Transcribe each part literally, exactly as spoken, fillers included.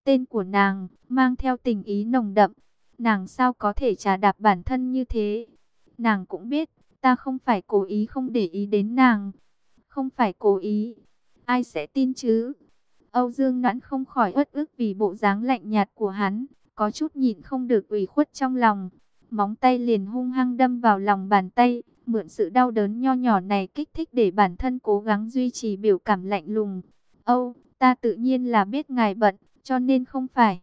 tên của nàng, mang theo tình ý nồng đậm. Nàng sao có thể trà đạp bản thân như thế? Nàng cũng biết, ta không phải cố ý không để ý đến nàng. Không phải cố ý. Ai sẽ tin chứ? Âu Dương Noãn không khỏi uất ức vì bộ dáng lạnh nhạt của hắn, có chút nhịn không được ủy khuất trong lòng. Móng tay liền hung hăng đâm vào lòng bàn tay, mượn sự đau đớn nho nhỏ này kích thích để bản thân cố gắng duy trì biểu cảm lạnh lùng. Âu, ta tự nhiên là biết ngài bận, cho nên không phải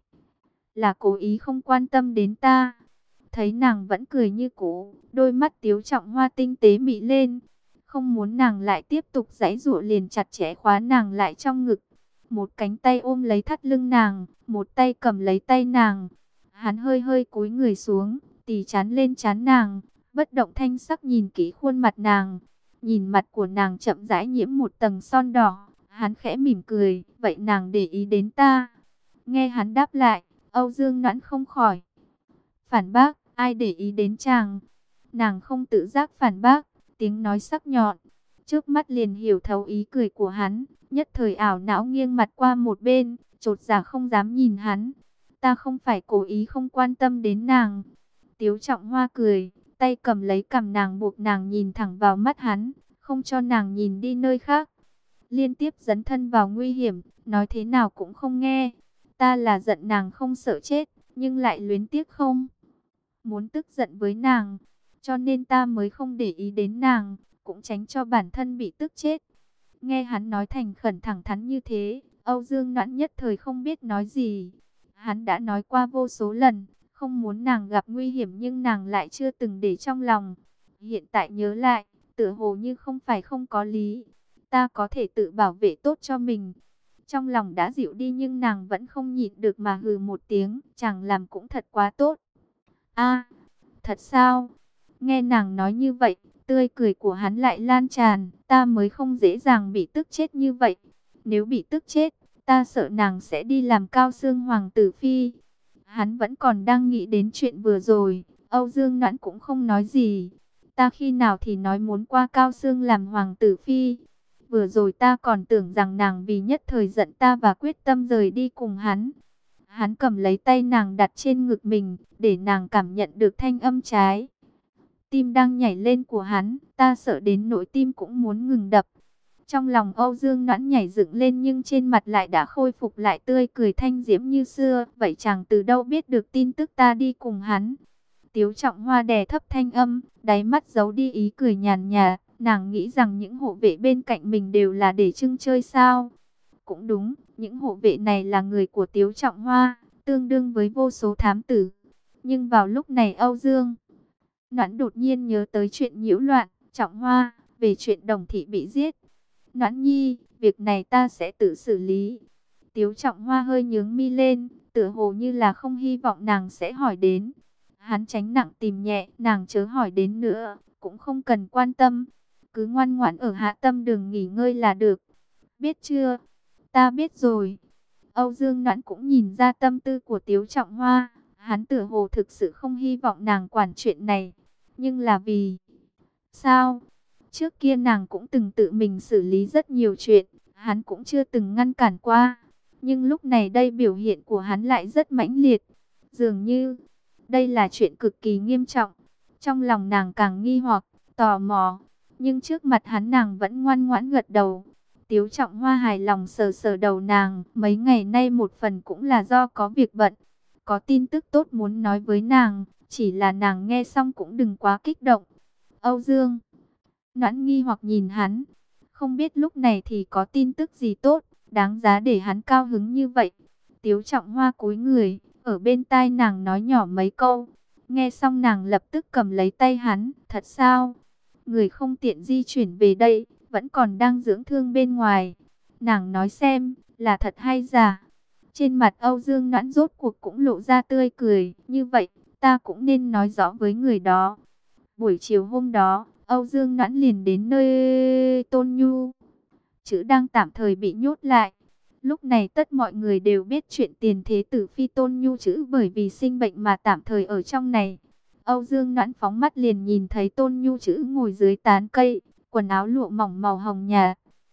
là cố ý không quan tâm đến ta. Thấy nàng vẫn cười như cũ, đôi mắt Tiếu Trọng Hoa tinh tế mị lên. Không muốn nàng lại tiếp tục giãy giụa liền chặt chẽ khóa nàng lại trong ngực. Một cánh tay ôm lấy thắt lưng nàng, một tay cầm lấy tay nàng. Hắn hơi hơi cúi người xuống, tì chán lên trán nàng, bất động thanh sắc nhìn kỹ khuôn mặt nàng. Nhìn mặt của nàng chậm rãi nhiễm một tầng son đỏ, hắn khẽ mỉm cười, vậy nàng để ý đến ta. Nghe hắn đáp lại, Âu Dương Noãn không khỏi phản bác, ai để ý đến chàng. Nàng không tự giác phản bác, tiếng nói sắc nhọn, trước mắt liền hiểu thấu ý cười của hắn, nhất thời ảo não nghiêng mặt qua một bên, chột dạ không dám nhìn hắn. Ta không phải cố ý không quan tâm đến nàng. Tiếu Trọng Hoa cười, tay cầm lấy cằm nàng buộc nàng nhìn thẳng vào mắt hắn, không cho nàng nhìn đi nơi khác. Liên tiếp dấn thân vào nguy hiểm, nói thế nào cũng không nghe. Ta là giận nàng không sợ chết, nhưng lại luyến tiếc không muốn tức giận với nàng, cho nên ta mới không để ý đến nàng, cũng tránh cho bản thân bị tức chết. Nghe hắn nói thành khẩn thẳng thắn như thế, Âu Dương Noãn nhất thời không biết nói gì. Hắn đã nói qua vô số lần, không muốn nàng gặp nguy hiểm nhưng nàng lại chưa từng để trong lòng. Hiện tại nhớ lại, tựa hồ như không phải không có lý. Ta có thể tự bảo vệ tốt cho mình. Trong lòng đã dịu đi nhưng nàng vẫn không nhịn được mà hừ một tiếng, chàng làm cũng thật quá tốt. A, thật sao? Nghe nàng nói như vậy, tươi cười của hắn lại lan tràn, ta mới không dễ dàng bị tức chết như vậy. Nếu bị tức chết, ta sợ nàng sẽ đi làm Cao Xương hoàng tử phi. Hắn vẫn còn đang nghĩ đến chuyện vừa rồi, Âu Dương Noãn cũng không nói gì. Ta khi nào thì nói muốn qua Cao Xương làm hoàng tử phi. Vừa rồi ta còn tưởng rằng nàng vì nhất thời giận ta và quyết tâm rời đi cùng hắn. Hắn cầm lấy tay nàng đặt trên ngực mình, để nàng cảm nhận được thanh âm trái tim đang nhảy lên của hắn, ta sợ đến nỗi tim cũng muốn ngừng đập. Trong lòng Âu Dương Noãn nhảy dựng lên nhưng trên mặt lại đã khôi phục lại tươi cười thanh diễm như xưa. Vậy chàng từ đâu biết được tin tức ta đi cùng hắn? Tiếu Trọng Hoa đè thấp thanh âm, đáy mắt giấu đi ý cười nhàn nhạt. Nàng nghĩ rằng những hộ vệ bên cạnh mình đều là để trưng chơi sao? Cũng đúng, những hộ vệ này là người của Tiếu Trọng Hoa, tương đương với vô số thám tử. Nhưng vào lúc này Âu Dương Noãn đột nhiên nhớ tới chuyện nhiễu loạn, Trọng Hoa, về chuyện Đồng Thị bị giết. Noãn nhi, việc này ta sẽ tự xử lý. Tiếu Trọng Hoa hơi nhướng mi lên, tựa hồ như là không hy vọng nàng sẽ hỏi đến. Hắn tránh nặng tìm nhẹ, nàng chớ hỏi đến nữa, cũng không cần quan tâm. Cứ ngoan ngoãn ở Hạ Tâm Đường nghỉ ngơi là được. Biết chưa? Ta biết rồi. Âu Dương Noãn cũng nhìn ra tâm tư của Tiếu Trọng Hoa. Hắn tựa hồ thực sự không hy vọng nàng quản chuyện này. Nhưng là vì sao? Trước kia nàng cũng từng tự mình xử lý rất nhiều chuyện, hắn cũng chưa từng ngăn cản qua. Nhưng lúc này đây biểu hiện của hắn lại rất mãnh liệt. Dường như đây là chuyện cực kỳ nghiêm trọng. Trong lòng nàng càng nghi hoặc, tò mò. Nhưng trước mặt hắn nàng vẫn ngoan ngoãn gật đầu. Tiếu Trọng Hoa hài lòng sờ sờ đầu nàng. Mấy ngày nay một phần cũng là do có việc bận. Có tin tức tốt muốn nói với nàng. Chỉ là nàng nghe xong cũng đừng quá kích động. Âu Dương Noãn nghi hoặc nhìn hắn. Không biết lúc này thì có tin tức gì tốt, đáng giá để hắn cao hứng như vậy. Tiếu Trọng Hoa cúi người, ở bên tai nàng nói nhỏ mấy câu. Nghe xong nàng lập tức cầm lấy tay hắn. Thật sao? Người không tiện di chuyển về đây, vẫn còn đang dưỡng thương bên ngoài. Nàng nói xem, là thật hay giả? Trên mặt Âu Dương Noãn rốt cuộc cũng lộ ra tươi cười. Như vậy, ta cũng nên nói rõ với người đó. Buổi chiều hôm đó, Âu Dương Noãn liền đến nơi Tôn Nhu chữ đang tạm thời bị nhốt lại. Lúc này tất mọi người đều biết chuyện tiền thế tử phi Tôn Nhu chữ bởi vì sinh bệnh mà tạm thời ở trong này. Âu Dương Noãn phóng mắt liền nhìn thấy Tôn Nhu chữ ngồi dưới tán cây, quần áo lụa mỏng màu hồng nhạt.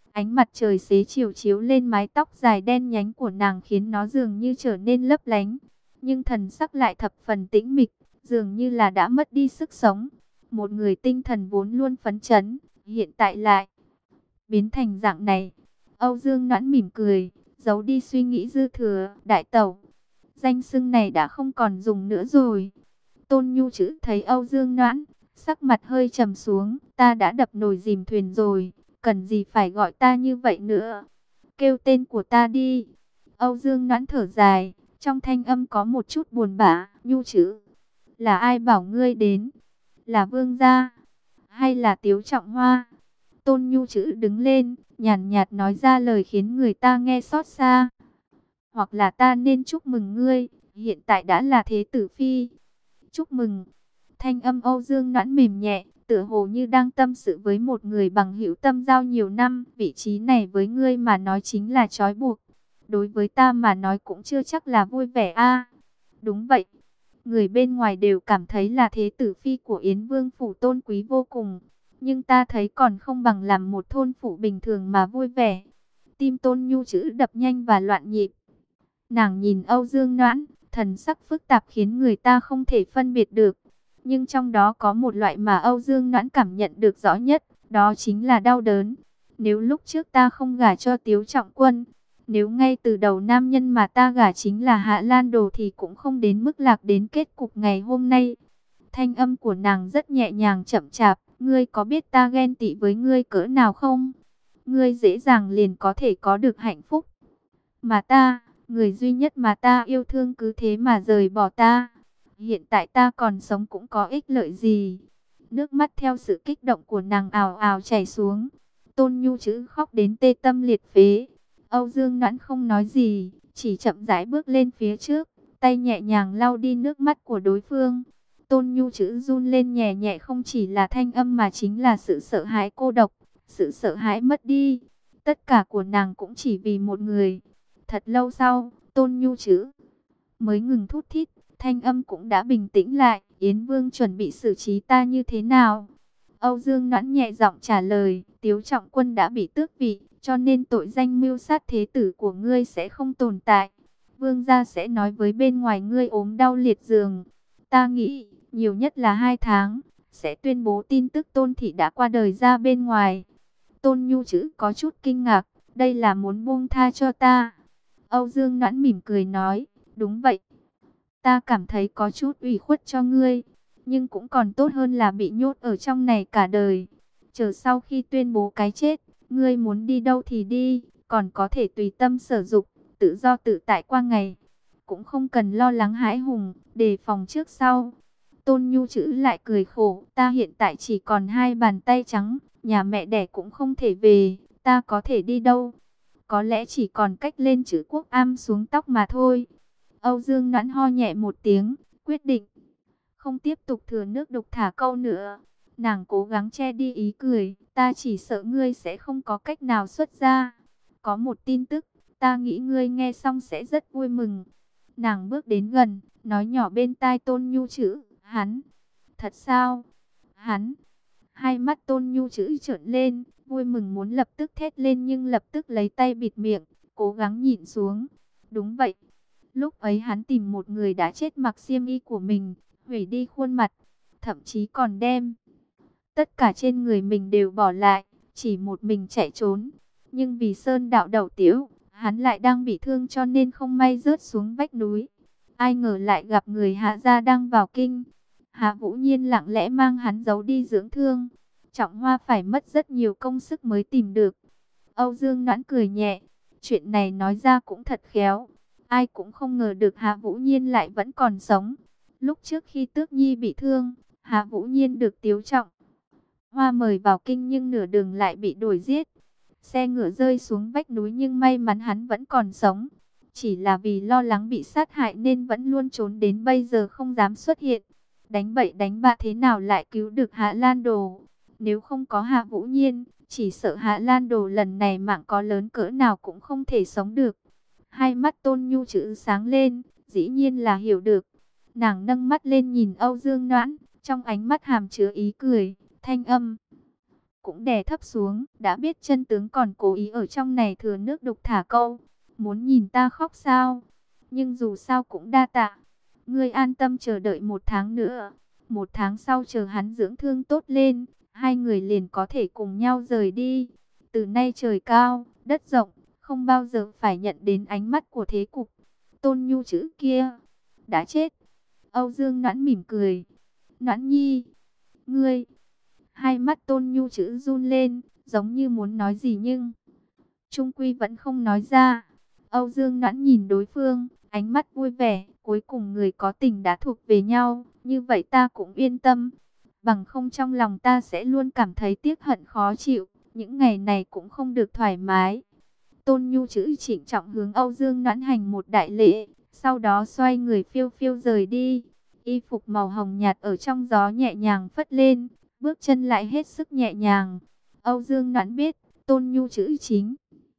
Ánh mặt trời xế chiều chiếu lên mái tóc dài đen nhánh của nàng khiến nó dường như trở nên lấp lánh. Nhưng thần sắc lại thập phần tĩnh mịch, dường như là đã mất đi sức sống. Một người tinh thần vốn luôn phấn chấn, hiện tại lại biến thành dạng này. Âu Dương Noãn mỉm cười, giấu đi suy nghĩ dư thừa. Đại tẩu, danh xưng này đã không còn dùng nữa rồi. Tôn Nhu chữ thấy Âu Dương Noãn, sắc mặt hơi trầm xuống. Ta đã đập nồi dìm thuyền rồi, cần gì phải gọi ta như vậy nữa. Kêu tên của ta đi. Âu Dương Noãn thở dài, trong thanh âm có một chút buồn bã. Nhu chữ, là ai bảo ngươi đến? Là Vương gia hay là Tiếu Trọng Hoa? Tôn Nhu chữ đứng lên, nhàn nhạt nói ra lời khiến người ta nghe xót xa. Hoặc là ta nên chúc mừng ngươi, hiện tại đã là thế tử phi. Chúc mừng. Thanh âm Âu Dương Noãn mềm nhẹ, tựa hồ như đang tâm sự với một người bằng hữu tâm giao nhiều năm. Vị trí này với ngươi mà nói chính là trói buộc. Đối với ta mà nói cũng chưa chắc là vui vẻ a. Đúng vậy. Người bên ngoài đều cảm thấy là thế tử phi của Yến Vương phủ tôn quý vô cùng. Nhưng ta thấy còn không bằng làm một thôn phụ bình thường mà vui vẻ. Tim Tôn Nhu chữ đập nhanh và loạn nhịp. Nàng nhìn Âu Dương Noãn, thần sắc phức tạp khiến người ta không thể phân biệt được. Nhưng trong đó có một loại mà Âu Dương Noãn cảm nhận được rõ nhất, đó chính là đau đớn. Nếu lúc trước ta không gả cho Tiếu Trọng Quân, nếu ngay từ đầu nam nhân mà ta gả chính là Hạ Lan Đồ thì cũng không đến mức lạc đến kết cục ngày hôm nay. Thanh âm của nàng rất nhẹ nhàng chậm chạp. Ngươi có biết ta ghen tị với ngươi cỡ nào không? Ngươi dễ dàng liền có thể có được hạnh phúc. Mà ta, người duy nhất mà ta yêu thương cứ thế mà rời bỏ ta. Hiện tại ta còn sống cũng có ích lợi gì? Nước mắt theo sự kích động của nàng ào ào chảy xuống. Tôn Nhu chữ khóc đến tê tâm liệt phế. Âu Dương Noãn không nói gì, chỉ chậm rãi bước lên phía trước, tay nhẹ nhàng lau đi nước mắt của đối phương. Tôn Nhu chữ run lên nhẹ nhẹ, không chỉ là thanh âm mà chính là sự sợ hãi cô độc, sự sợ hãi mất đi. Tất cả của nàng cũng chỉ vì một người. Thật lâu sau, Tôn Nhu chữ mới ngừng thút thít, thanh âm cũng đã bình tĩnh lại. Yến Vương chuẩn bị xử trí ta như thế nào? Âu Dương Noãn nhẹ giọng trả lời, Tiếu Trọng Quân đã bị tước vị, cho nên tội danh mưu sát thế tử của ngươi sẽ không tồn tại. Vương gia sẽ nói với bên ngoài ngươi ốm đau liệt giường. Ta nghĩ, nhiều nhất là hai tháng, sẽ tuyên bố tin tức Tôn thị đã qua đời ra bên ngoài. Tôn Nhu chữ có chút kinh ngạc, đây là muốn buông tha cho ta. Âu Dương Noãn mỉm cười nói, đúng vậy. Ta cảm thấy có chút ủy khuất cho ngươi, nhưng cũng còn tốt hơn là bị nhốt ở trong này cả đời. Chờ sau khi tuyên bố cái chết, ngươi muốn đi đâu thì đi, còn có thể tùy tâm sở dục, tự do tự tại qua ngày. Cũng không cần lo lắng hãi hùng, đề phòng trước sau. Tôn Nhu chữ lại cười khổ, ta hiện tại chỉ còn hai bàn tay trắng, nhà mẹ đẻ cũng không thể về, ta có thể đi đâu? Có lẽ chỉ còn cách lên chữ Quốc Am xuống tóc mà thôi. Âu Dương Noãn ho nhẹ một tiếng, quyết định không tiếp tục thừa nước đục thả câu nữa. Nàng cố gắng che đi ý cười, ta chỉ sợ ngươi sẽ không có cách nào xuất ra. Có một tin tức, ta nghĩ ngươi nghe xong sẽ rất vui mừng. Nàng bước đến gần, nói nhỏ bên tai Tôn Nhu chữ, hắn. Thật sao? Hắn. Hai mắt Tôn Nhu chữ trợn lên, vui mừng muốn lập tức thét lên nhưng lập tức lấy tay bịt miệng, cố gắng nhịn xuống. Đúng vậy. Lúc ấy hắn tìm một người đã chết mặc xiêm y của mình, hủy đi khuôn mặt, thậm chí còn đem tất cả trên người mình đều bỏ lại, chỉ một mình chạy trốn. Nhưng vì Sơn đạo đầu tiếu, hắn lại đang bị thương cho nên không may rớt xuống vách núi. Ai ngờ lại gặp người Hạ gia đang vào kinh. Hạ Vũ Nhiên lặng lẽ mang hắn giấu đi dưỡng thương. Trọng Hoa phải mất rất nhiều công sức mới tìm được. Âu Dương Noãn cười nhẹ, chuyện này nói ra cũng thật khéo. Ai cũng không ngờ được Hạ Vũ Nhiên lại vẫn còn sống. Lúc trước khi Tước Nhi bị thương, Hạ Vũ Nhiên được Tiếu Trọng Hoa mời vào kinh nhưng nửa đường lại bị đuổi giết. Xe ngựa rơi xuống vách núi nhưng may mắn hắn vẫn còn sống. Chỉ là vì lo lắng bị sát hại nên vẫn luôn trốn đến bây giờ không dám xuất hiện. Đánh bậy đánh bạ thế nào lại cứu được Hạ Lan Đồ. Nếu không có Hạ Vũ Nhiên, chỉ sợ Hạ Lan Đồ lần này mạng có lớn cỡ nào cũng không thể sống được. Hai mắt Tôn Nhu chữ sáng lên, dĩ nhiên là hiểu được. Nàng nâng mắt lên nhìn Âu Dương Noãn, trong ánh mắt hàm chứa ý cười, thanh âm cũng đè thấp xuống, đã biết chân tướng còn cố ý ở trong này thừa nước đục thả câu, muốn nhìn ta khóc sao? Nhưng dù sao cũng đa tạ, ngươi an tâm chờ đợi một tháng nữa, một tháng sau chờ hắn dưỡng thương tốt lên, hai người liền có thể cùng nhau rời đi. Từ nay trời cao, đất rộng, không bao giờ phải nhận đến ánh mắt của thế cục. Tôn Nhu chữ kia đã chết. Âu Dương Noãn mỉm cười. Noãn Nhi, ngươi. Hai mắt Tôn Nhu chữ run lên, giống như muốn nói gì nhưng chung quy vẫn không nói ra. Âu Dương Noãn nhìn đối phương, ánh mắt vui vẻ, cuối cùng người có tình đã thuộc về nhau, như vậy ta cũng yên tâm. Bằng không trong lòng ta sẽ luôn cảm thấy tiếc hận khó chịu, những ngày này cũng không được thoải mái. Tôn Nhu chữ trịnh trọng hướng Âu Dương Noãn hành một đại lễ, sau đó xoay người phiêu phiêu rời đi. Y phục màu hồng nhạt ở trong gió nhẹ nhàng phất lên, bước chân lại hết sức nhẹ nhàng. Âu Dương Noãn biết, Tôn Nhu chữ chính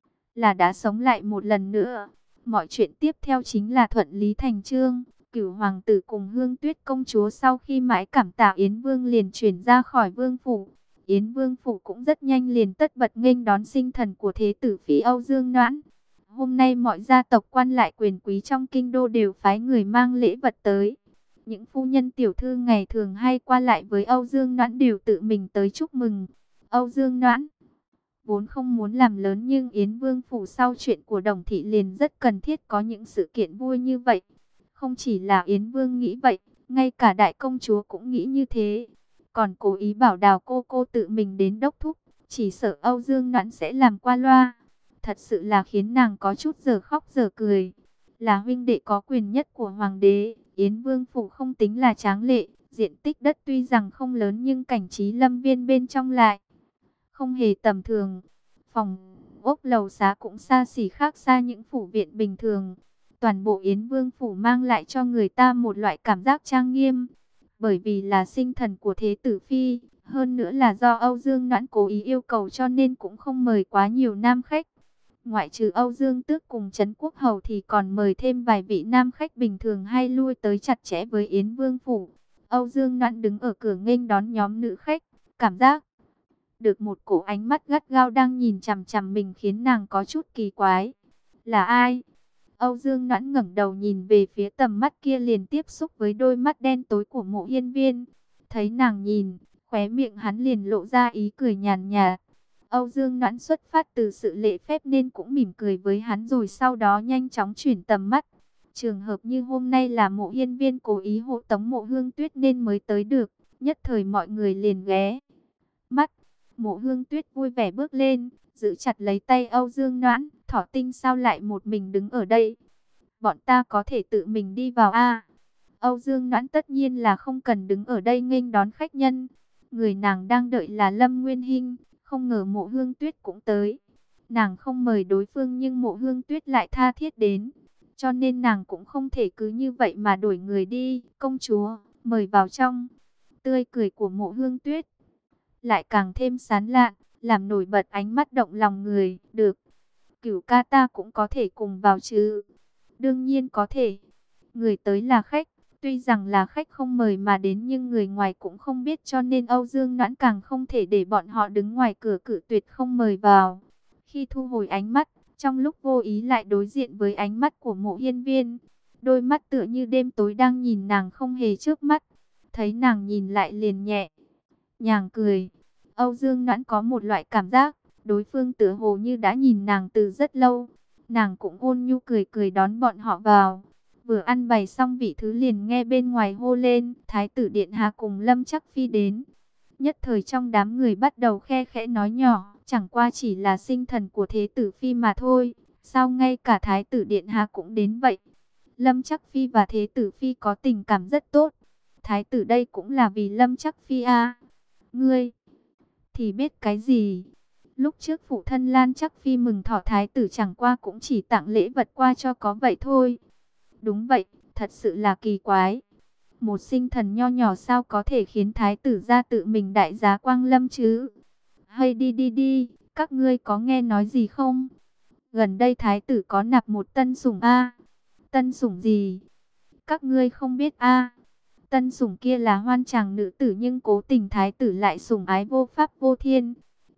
là đã sống lại một lần nữa. Mọi chuyện tiếp theo chính là thuận lý thành chương. Cửu hoàng tử cùng Hương Tuyết công chúa sau khi mãi cảm tạ Yến Vương liền chuyển ra khỏi vương phủ. Yến Vương phủ cũng rất nhanh liền tất bật nghênh đón sinh thần của thế tử phi Âu Dương Noãn. Hôm nay mọi gia tộc quan lại quyền quý trong kinh đô đều phái người mang lễ vật tới. Những phu nhân tiểu thư ngày thường hay qua lại với Âu Dương Noãn đều tự mình tới chúc mừng. Âu Dương Noãn vốn không muốn làm lớn, nhưng Yến Vương phủ sau chuyện của Đồng thị liền rất cần thiết có những sự kiện vui như vậy. Không chỉ là Yến Vương nghĩ vậy, ngay cả đại công chúa cũng nghĩ như thế. Còn cố ý bảo Đào cô cô tự mình đến đốc thúc, chỉ sợ Âu Dương Noãn sẽ làm qua loa. Thật sự là khiến nàng có chút giờ khóc giờ cười. Là huynh đệ có quyền nhất của hoàng đế, Yến Vương phủ không tính là tráng lệ, diện tích đất tuy rằng không lớn nhưng cảnh trí lâm viên bên trong lại không hề tầm thường. Phòng ốc lầu xá cũng xa xỉ khác xa những phủ viện bình thường. Toàn bộ Yến Vương phủ mang lại cho người ta một loại cảm giác trang nghiêm. Bởi vì là sinh thần của thế tử phi, hơn nữa là do Âu Dương Noãn cố ý yêu cầu cho nên cũng không mời quá nhiều nam khách. Ngoại trừ Âu Dương Tước cùng Trấn Quốc Hầu thì còn mời thêm vài vị nam khách bình thường hay lui tới chặt chẽ với Yến Vương phủ. Âu Dương Noãn đứng ở cửa nghênh đón nhóm nữ khách, cảm giác được một cổ ánh mắt gắt gao đang nhìn chằm chằm mình khiến nàng có chút kỳ quái. Là ai? Âu Dương Noãn ngẩng đầu nhìn về phía tầm mắt kia liền tiếp xúc với đôi mắt đen tối của Mộ Hiên Viên. Thấy nàng nhìn, khóe miệng hắn liền lộ ra ý cười nhàn nhạt. Âu Dương Noãn xuất phát từ sự lễ phép nên cũng mỉm cười với hắn rồi sau đó nhanh chóng chuyển tầm mắt. Trường hợp như hôm nay là Mộ Hiên Viên cố ý hộ tống Mộ Hương Tuyết nên mới tới được, nhất thời mọi người liền ghé mắt. Mộ Hương Tuyết vui vẻ bước lên, giữ chặt lấy tay Âu Dương Noãn, Thỏ Tinh sao lại một mình đứng ở đây? Bọn ta có thể tự mình đi vào a. Âu Dương Noãn tất nhiên là không cần đứng ở đây nghênh đón khách nhân. Người nàng đang đợi là Lâm Nguyên Hinh, không ngờ Mộ Hương Tuyết cũng tới. Nàng không mời đối phương nhưng Mộ Hương Tuyết lại tha thiết đến, cho nên nàng cũng không thể cứ như vậy mà đổi người đi. Công chúa, mời vào trong. Tươi cười của Mộ Hương Tuyết lại càng thêm sán lạn, làm nổi bật ánh mắt động lòng người. Được, Cửu ca ta cũng có thể cùng vào chứ? Đương nhiên có thể. Người tới là khách, tuy rằng là khách không mời mà đến nhưng người ngoài cũng không biết cho nên Âu Dương Noãn càng không thể để bọn họ đứng ngoài cửa cự tuyệt không mời vào. Khi thu hồi ánh mắt, trong lúc vô ý lại đối diện với ánh mắt của Mộ Hiên Viên. Đôi mắt tựa như đêm tối đang nhìn nàng không hề chớp mắt. Thấy nàng nhìn lại liền nhẹ nhàng cười. Âu Dương Noãn có một loại cảm giác, đối phương tựa hồ như đã nhìn nàng từ rất lâu. Nàng cũng ôn nhu cười cười đón bọn họ vào. Vừa ăn bày xong vị thứ liền nghe bên ngoài hô lên, Thái tử Điện Hạ cùng Lâm Chắc Phi đến. Nhất thời trong đám người bắt đầu khe khẽ nói nhỏ, chẳng qua chỉ là sinh thần của thế tử Phi mà thôi. Sao ngay cả Thái tử Điện Hạ cũng đến vậy? Lâm Chắc Phi và thế tử Phi có tình cảm rất tốt. Thái tử đây cũng là vì Lâm Chắc Phi à? Ngươi thì biết cái gì? Lúc trước phụ thân Lan Chắc Phi mừng thọ thái tử chẳng qua cũng chỉ tặng lễ vật qua cho có vậy thôi. Đúng vậy, thật sự là kỳ quái. Một sinh thần nho nhỏ sao có thể khiến thái tử ra tự mình đại giá quang lâm chứ? Hay đi đi đi, các ngươi có nghe nói gì không? Gần đây thái tử có nạp một tân sủng a. Tân sủng gì? Các ngươi không biết a? Tân sủng kia là hoan chàng nữ tử nhưng cố tình thái tử lại sủng ái vô pháp vô thiên.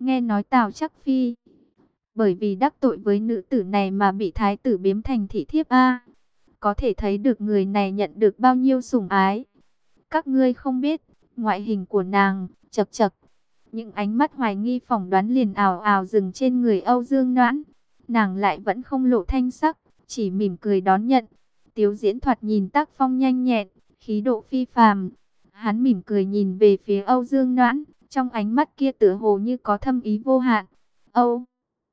Nghe nói Tào Chắc Phi bởi vì đắc tội với nữ tử này mà bị thái tử biếm thành thị thiếp a. Có thể thấy được người này nhận được bao nhiêu sủng ái. Các ngươi không biết, ngoại hình của nàng, chậc chậc. Những ánh mắt hoài nghi phỏng đoán liền ào ào dừng trên người Âu Dương Noãn. Nàng lại vẫn không lộ thanh sắc, chỉ mỉm cười đón nhận. Tiếu Diễn thoạt nhìn tác phong nhanh nhẹn, khí độ phi phàm. Hắn mỉm cười nhìn về phía Âu Dương Noãn, trong ánh mắt kia tựa hồ như có thâm ý vô hạn. Âu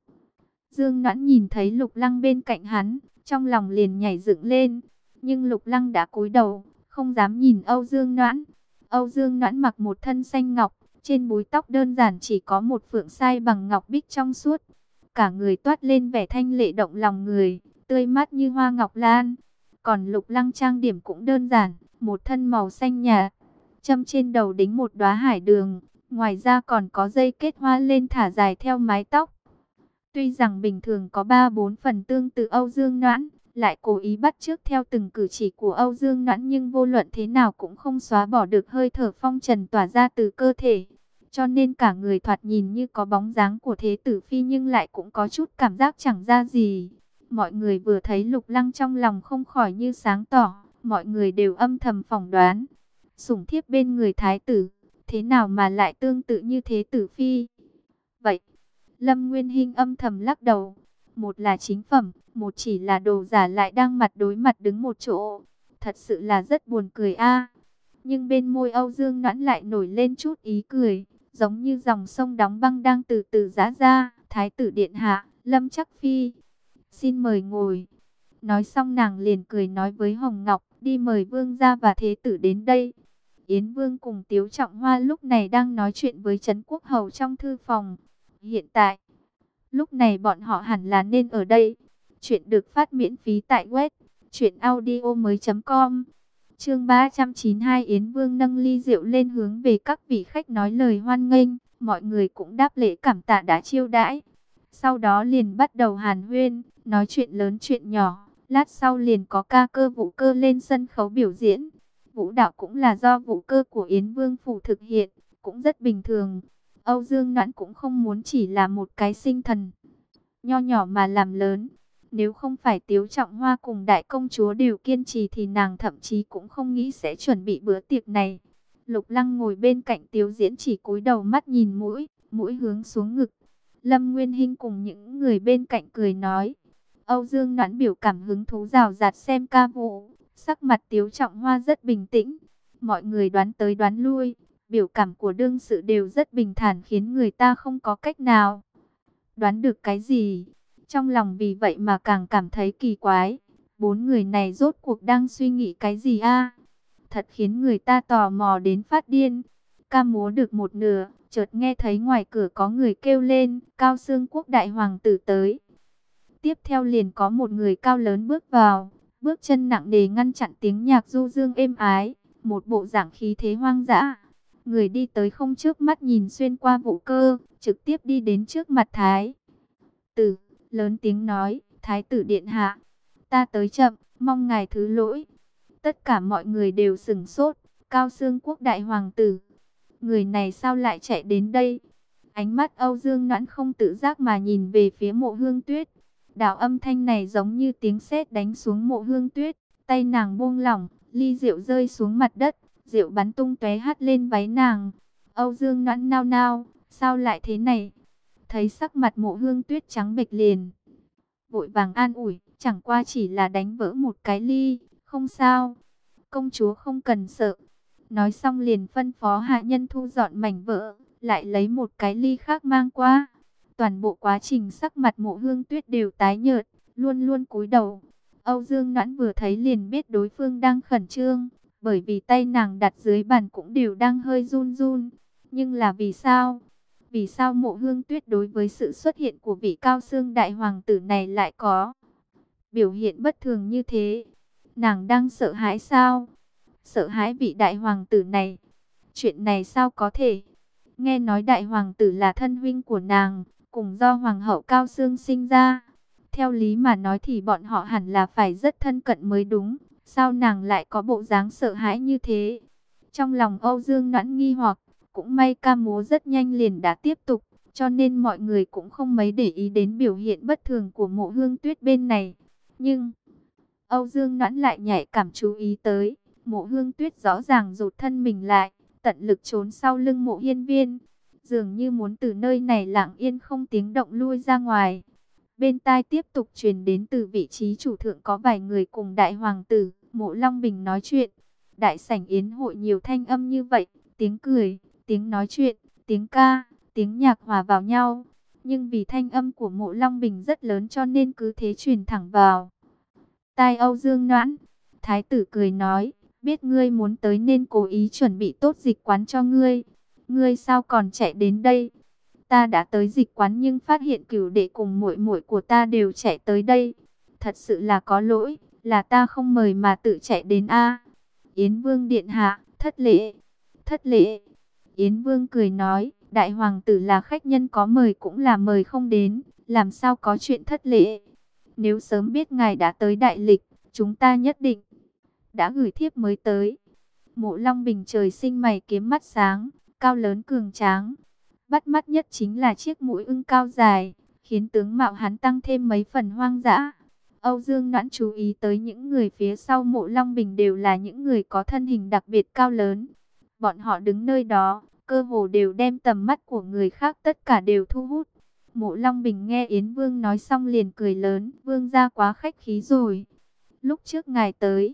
Dương Noãn nhìn thấy Lục Lăng bên cạnh hắn, trong lòng liền nhảy dựng lên. Nhưng Lục Lăng đã cúi đầu, không dám nhìn Âu Dương Noãn. Âu Dương Noãn mặc một thân xanh ngọc, trên búi tóc đơn giản chỉ có một phượng sai bằng ngọc bích trong suốt. Cả người toát lên vẻ thanh lệ động lòng người, tươi mát như hoa ngọc lan. Còn Lục Lăng trang điểm cũng đơn giản, một thân màu xanh nhạt, châm trên đầu đính một đóa hải đường, ngoài ra còn có dây kết hoa lên thả dài theo mái tóc. Tuy rằng bình thường có ba bốn phần tương tự Âu Dương Noãn, lại cố ý bắt chước theo từng cử chỉ của Âu Dương Noãn, nhưng vô luận thế nào cũng không xóa bỏ được hơi thở phong trần tỏa ra từ cơ thể. Cho nên cả người thoạt nhìn như có bóng dáng của thế tử phi nhưng lại cũng có chút cảm giác chẳng ra gì. Mọi người vừa thấy Lục Lăng trong lòng không khỏi như sáng tỏ, mọi người đều âm thầm phỏng đoán. Sủng thiếp bên người thái tử, thế nào mà lại tương tự như thế tử phi? Vậy, Lâm Nguyên Hinh âm thầm lắc đầu. Một là chính phẩm, một chỉ là đồ giả lại đang mặt đối mặt đứng một chỗ. Thật sự là rất buồn cười a. Nhưng bên môi Âu Dương Noãn lại nổi lên chút ý cười, giống như dòng sông đóng băng đang từ từ giã ra. Thái tử điện hạ, Lâm Chắc Phi, xin mời ngồi. Nói xong nàng liền cười nói với Hồng Ngọc, đi mời vương gia và thế tử đến đây. Yến Vương cùng Tiếu Trọng Hoa lúc này đang nói chuyện với Trấn Quốc Hầu trong thư phòng. Hiện tại, lúc này bọn họ hẳn là nên ở đây. Chuyện được phát miễn phí tại web truyện audio mới chấm com. Chương ba trăm chín mươi hai, Yến Vương nâng ly rượu lên hướng về các vị khách nói lời hoan nghênh. Mọi người cũng đáp lễ cảm tạ đã chiêu đãi. Sau đó liền bắt đầu hàn huyên, nói chuyện lớn chuyện nhỏ. Lát sau liền có ca cơ Vũ Cơ lên sân khấu biểu diễn. Vũ đạo cũng là do Vũ Cơ của Yến Vương phủ thực hiện, cũng rất bình thường. Âu Dương Noãn cũng không muốn chỉ là một cái sinh thần nho nhỏ mà làm lớn. Nếu không phải Tiếu Trọng Hoa cùng đại công chúa đều kiên trì thì nàng thậm chí cũng không nghĩ sẽ chuẩn bị bữa tiệc này. Lục Lăng ngồi bên cạnh Tiếu Diễn chỉ cúi đầu mắt nhìn mũi, mũi hướng xuống ngực. Lâm Nguyên Hinh cùng những người bên cạnh cười nói. Âu Dương Noãn biểu cảm hứng thú rào rạt xem ca vũ. Sắc mặt Tiếu Trọng Hoa rất bình tĩnh. Mọi người đoán tới đoán lui. Biểu cảm của đương sự đều rất bình thản khiến người ta không có cách nào đoán được cái gì. Trong lòng vì vậy mà càng cảm thấy kỳ quái. Bốn người này rốt cuộc đang suy nghĩ cái gì a? Thật khiến người ta tò mò đến phát điên. Ca múa được một nửa, chợt nghe thấy ngoài cửa có người kêu lên, Cao Xương Quốc đại hoàng tử tới. Tiếp theo liền có một người cao lớn bước vào, bước chân nặng nề ngăn chặn tiếng nhạc du dương êm ái, một bộ dạng khí thế hoang dã. Người đi tới không trước mắt nhìn xuyên qua Vũ Cơ, trực tiếp đi đến trước mặt Thái tử, lớn tiếng nói, Thái tử điện hạ, ta tới chậm, mong ngài thứ lỗi. Tất cả mọi người đều sửng sốt, Cao Xương Quốc đại hoàng tử, người này sao lại chạy đến đây? Ánh mắt Âu Dương Noãn không tự giác mà nhìn về phía Mộ Hương Tuyết. Đạo âm thanh này giống như tiếng sét đánh xuống Mộ Hương Tuyết, tay nàng buông lỏng, ly rượu rơi xuống mặt đất, rượu bắn tung tóe hắt lên váy nàng. Âu Dương Noãn nao nao, sao lại thế này? Thấy sắc mặt Mộ Hương Tuyết trắng bệch liền vội vàng an ủi, chẳng qua chỉ là đánh vỡ một cái ly, không sao, công chúa không cần sợ. Nói xong liền phân phó hạ nhân thu dọn mảnh vỡ, lại lấy một cái ly khác mang qua. Toàn bộ quá trình sắc mặt Mộ Hương Tuyết đều tái nhợt, luôn luôn cúi đầu. Âu Dương Noãn vừa thấy liền biết đối phương đang khẩn trương, bởi vì tay nàng đặt dưới bàn cũng đều đang hơi run run. Nhưng là vì sao? Vì sao Mộ Hương Tuyết đối với sự xuất hiện của vị Cao Xương đại hoàng tử này lại có biểu hiện bất thường như thế? Nàng đang sợ hãi sao? Sợ hãi vị đại hoàng tử này? Chuyện này sao có thể? Nghe nói đại hoàng tử là thân huynh của nàng, cùng do hoàng hậu Cao Xương sinh ra. Theo lý mà nói thì bọn họ hẳn là phải rất thân cận mới đúng. Sao nàng lại có bộ dáng sợ hãi như thế? Trong lòng Âu Dương Noãn nghi hoặc, cũng may ca múa rất nhanh liền đã tiếp tục. cho nên mọi người cũng không mấy để ý đến biểu hiện bất thường của Mộ Hương Tuyết bên này. Nhưng Âu Dương Noãn lại nhạy cảm chú ý tới, Mộ Hương Tuyết rõ ràng rụt thân mình lại, tận lực trốn sau lưng Mộ Hiên Viên, dường như muốn từ nơi này lặng yên không tiếng động lui ra ngoài. Bên tai tiếp tục truyền đến từ vị trí chủ thượng có vài người cùng đại hoàng tử Mộ Long Bình nói chuyện. Đại sảnh yến hội nhiều thanh âm như vậy, tiếng cười, tiếng nói chuyện, tiếng ca, tiếng nhạc hòa vào nhau. Nhưng vì thanh âm của Mộ Long Bình rất lớn cho nên cứ thế truyền thẳng vào tai Âu Dương Noãn. Thái tử cười nói, biết ngươi muốn tới nên cố ý chuẩn bị tốt dịch quán cho ngươi. Ngươi sao còn chạy đến đây? Ta đã tới dịch quán nhưng phát hiện cửu đệ cùng muội muội của ta đều chạy tới đây. Thật sự là có lỗi, là ta không mời mà tự chạy đến a. Yến Vương điện hạ, thất lễ, thất lễ. Yến Vương cười nói, đại hoàng tử là khách nhân có mời cũng là mời không đến, làm sao có chuyện thất lễ. Nếu sớm biết ngài đã tới đại lịch, chúng ta nhất định đã gửi thiếp mới tới. Mộ Long Bình trời sinh mày kiếm mắt sáng, cao lớn cường tráng. Bắt mắt nhất chính là chiếc mũi ưng cao dài, khiến tướng mạo hắn tăng thêm mấy phần hoang dã. Âu Dương Noãn chú ý tới những người phía sau Mộ Long Bình đều là những người có thân hình đặc biệt cao lớn. Bọn họ đứng nơi đó, cơ hồ đều đem tầm mắt của người khác tất cả đều thu hút. Mộ Long Bình nghe Yến Vương nói xong liền cười lớn, Vương gia quá khách khí rồi. Lúc trước ngài tới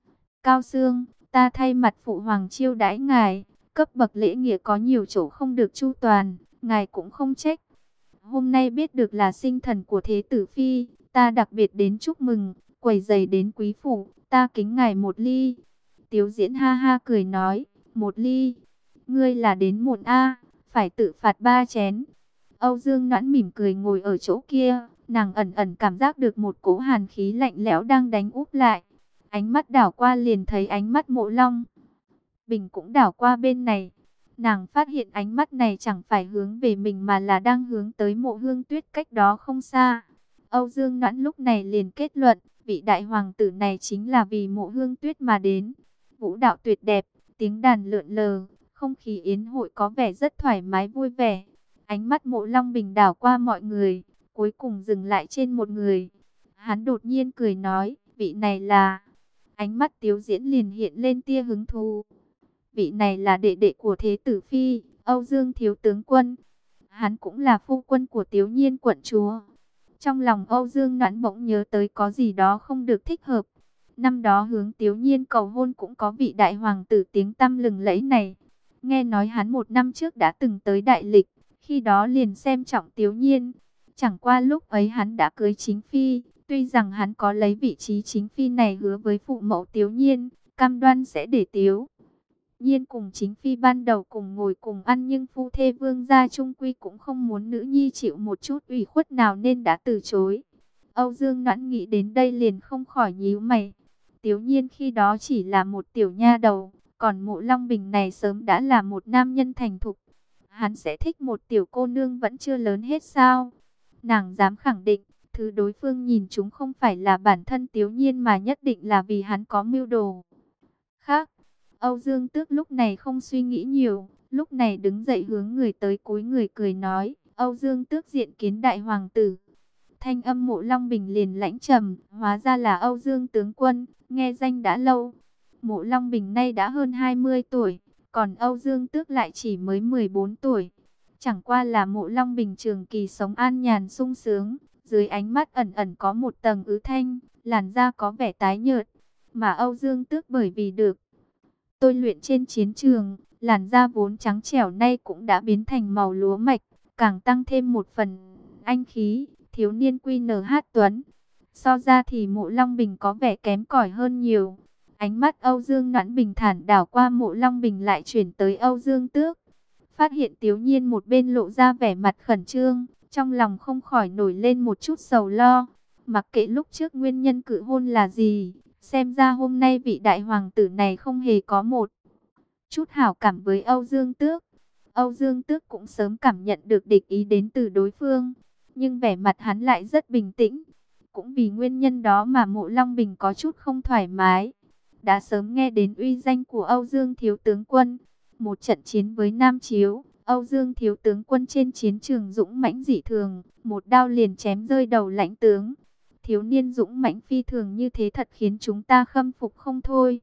Cao Xương, ta thay mặt phụ hoàng chiêu đãi ngài, cấp bậc lễ nghĩa có nhiều chỗ không được chu toàn, ngài cũng không trách. Hôm nay biết được là sinh thần của Thế tử phi, ta đặc biệt đến chúc mừng, quầy giày đến quý phủ, ta kính ngài một ly. Tiếu Diễn ha ha cười nói, một ly, ngươi là đến muộn a, phải tự phạt ba chén. Âu Dương Noãn mỉm cười ngồi ở chỗ kia, nàng ẩn ẩn cảm giác được một cỗ hàn khí lạnh lẽo đang đánh úp lại. Ánh mắt đảo qua liền thấy ánh mắt Mộ Long Bình cũng đảo qua bên này. Nàng phát hiện ánh mắt này chẳng phải hướng về mình mà là đang hướng tới Mộ Hương Tuyết cách đó không xa. Âu Dương Noãn lúc này liền kết luận, vị đại hoàng tử này chính là vì Mộ Hương Tuyết mà đến. Vũ đạo tuyệt đẹp, tiếng đàn lượn lờ, không khí yến hội có vẻ rất thoải mái vui vẻ. Ánh mắt Mộ Long Bình đảo qua mọi người, cuối cùng dừng lại trên một người. Hắn đột nhiên cười nói, vị này là... Ánh mắt Tiếu Diễn liền hiện lên tia hứng thú. Vị này là đệ đệ của Thế tử phi, Âu Dương thiếu tướng quân. Hắn cũng là phu quân của Tiếu Nhiên quận chúa. Trong lòng Âu Dương Noãn bỗng nhớ tới có gì đó không được thích hợp. Năm đó hướng Tiếu Nhiên cầu hôn cũng có vị đại hoàng tử tiếng tăm lừng lẫy này. Nghe nói hắn một năm trước đã từng tới đại lịch, khi đó liền xem trọng Tiếu Nhiên. Chẳng qua lúc ấy hắn đã cưới chính phi. Tuy rằng hắn có lấy vị trí chính phi này hứa với phụ mẫu Tiếu Nhiên, cam đoan sẽ để Tiếu Nhiên cùng chính phi ban đầu cùng ngồi cùng ăn, nhưng phu thê vương gia chung quy cũng không muốn nữ nhi chịu một chút ủy khuất nào nên đã từ chối. Âu Dương Noãn nghĩ đến đây liền không khỏi nhíu mày. Tiếu Nhiên khi đó chỉ là một tiểu nha đầu, còn Mộ Long Bình này sớm đã là một nam nhân thành thục. Hắn sẽ thích một tiểu cô nương vẫn chưa lớn hết sao? Nàng dám khẳng định, thứ đối phương nhìn chúng không phải là bản thân Tiếu Nhiên mà nhất định là vì hắn có mưu đồ khác. Âu Dương Tước lúc này không suy nghĩ nhiều, lúc này đứng dậy hướng người tới cúi người cười nói, Âu Dương Tước diện kiến đại hoàng tử. Thanh âm Mộ Long Bình liền lãnh trầm, hóa ra là Âu Dương tướng quân, nghe danh đã lâu. Mộ Long Bình nay đã hơn hai mươi tuổi, còn Âu Dương Tước lại chỉ mới mười bốn tuổi. Chẳng qua là Mộ Long Bình trường kỳ sống an nhàn sung sướng, dưới ánh mắt ẩn ẩn có một tầng ứ thanh, làn da có vẻ tái nhợt, mà Âu Dương Tước bởi vì được tôi luyện trên chiến trường, làn da vốn trắng trẻo nay cũng đã biến thành màu lúa mạch, càng tăng thêm một phần anh khí, thiếu niên quy nờ hát tuấn. So ra thì Mộ Long Bình có vẻ kém cỏi hơn nhiều. Ánh mắt Âu Dương Noãn bình thản đảo qua Mộ Long Bình lại chuyển tới Âu Dương Tước. Phát hiện Tiếu Nhiên một bên lộ ra vẻ mặt khẩn trương, trong lòng không khỏi nổi lên một chút sầu lo. Mặc kệ lúc trước nguyên nhân cự hôn là gì, xem ra hôm nay vị đại hoàng tử này không hề có một chút hảo cảm với Âu Dương Tước. Âu Dương Tước cũng sớm cảm nhận được địch ý đến từ đối phương, nhưng vẻ mặt hắn lại rất bình tĩnh. Cũng vì nguyên nhân đó mà Mộ Long Bình có chút không thoải mái. Đã sớm nghe đến uy danh của Âu Dương thiếu tướng quân. Một trận chiến với Nam Chiếu, Âu Dương thiếu tướng quân trên chiến trường dũng mãnh dị thường, một đao liền chém rơi đầu lãnh tướng. Thiếu niên dũng mãnh phi thường như thế thật khiến chúng ta khâm phục không thôi.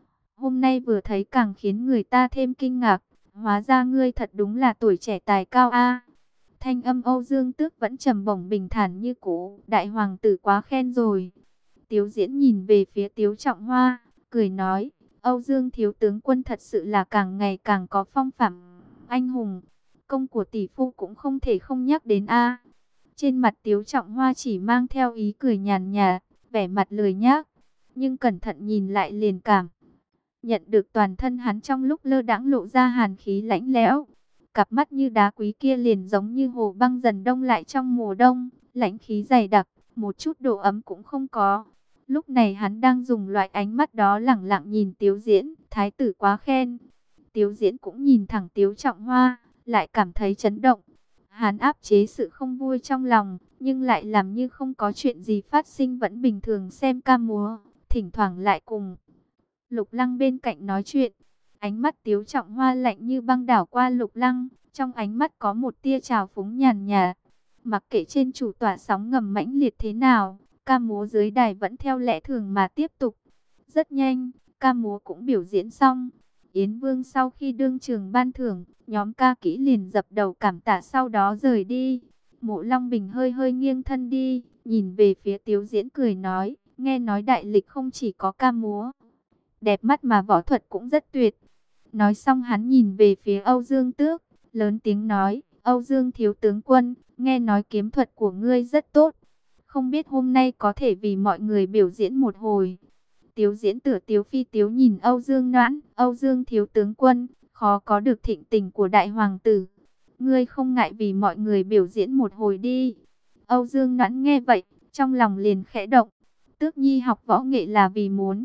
Hôm nay vừa thấy càng khiến người ta thêm kinh ngạc, hóa ra ngươi thật đúng là tuổi trẻ tài cao a. Thanh âm Âu Dương Tước vẫn trầm bổng bình thản như cũ, đại hoàng tử quá khen rồi. Tiếu Diễn nhìn về phía Tiếu Trọng Hoa, cười nói, Âu Dương thiếu tướng quân thật sự là càng ngày càng có phong phạm anh hùng. Công của tỷ phu cũng không thể không nhắc đến a. Trên mặt Tiếu Trọng Hoa chỉ mang theo ý cười nhàn nhạt, vẻ mặt lười nhác, nhưng cẩn thận nhìn lại liền cảm nhận được toàn thân hắn trong lúc lơ đãng lộ ra hàn khí lạnh lẽo. Cặp mắt như đá quý kia liền giống như hồ băng dần đông lại trong mùa đông, lãnh khí dày đặc, một chút độ ấm cũng không có. Lúc này hắn đang dùng loại ánh mắt đó lẳng lặng nhìn Tiếu Diễn, thái tử quá khen. Tiếu Diễn cũng nhìn thẳng Tiếu Trọng Hoa, lại cảm thấy chấn động. Hắn áp chế sự không vui trong lòng, nhưng lại làm như không có chuyện gì phát sinh, vẫn bình thường xem ca múa, thỉnh thoảng lại cùng Lục Lăng bên cạnh nói chuyện. Ánh mắt Tiếu Trọng Hoa lạnh như băng đảo qua Lục Lăng, trong ánh mắt có một tia trào phúng nhàn nhạt. Mặc kệ trên chủ tọa sóng ngầm mãnh liệt thế nào, ca múa dưới đài vẫn theo lẽ thường mà tiếp tục. Rất nhanh, ca múa cũng biểu diễn xong. Yến Vương sau khi đương trường ban thưởng, nhóm ca kỹ liền dập đầu cảm tạ sau đó rời đi. Mộ Long Bình hơi hơi nghiêng thân đi, nhìn về phía Tiếu Diễn cười nói, nghe nói đại lịch không chỉ có ca múa đẹp mắt mà võ thuật cũng rất tuyệt. Nói xong hắn nhìn về phía Âu Dương Tước, lớn tiếng nói, Âu Dương thiếu tướng quân, nghe nói kiếm thuật của ngươi rất tốt. Không biết hôm nay có thể vì mọi người biểu diễn một hồi. Tiếu Diễn tựa tiếu phi tiếu nhìn Âu Dương Noãn, Âu Dương thiếu tướng quân, khó có được thịnh tình của đại hoàng tử. Ngươi không ngại vì mọi người biểu diễn một hồi đi. Âu Dương Noãn nghe vậy, trong lòng liền khẽ động. Tước Nhi học võ nghệ là vì muốn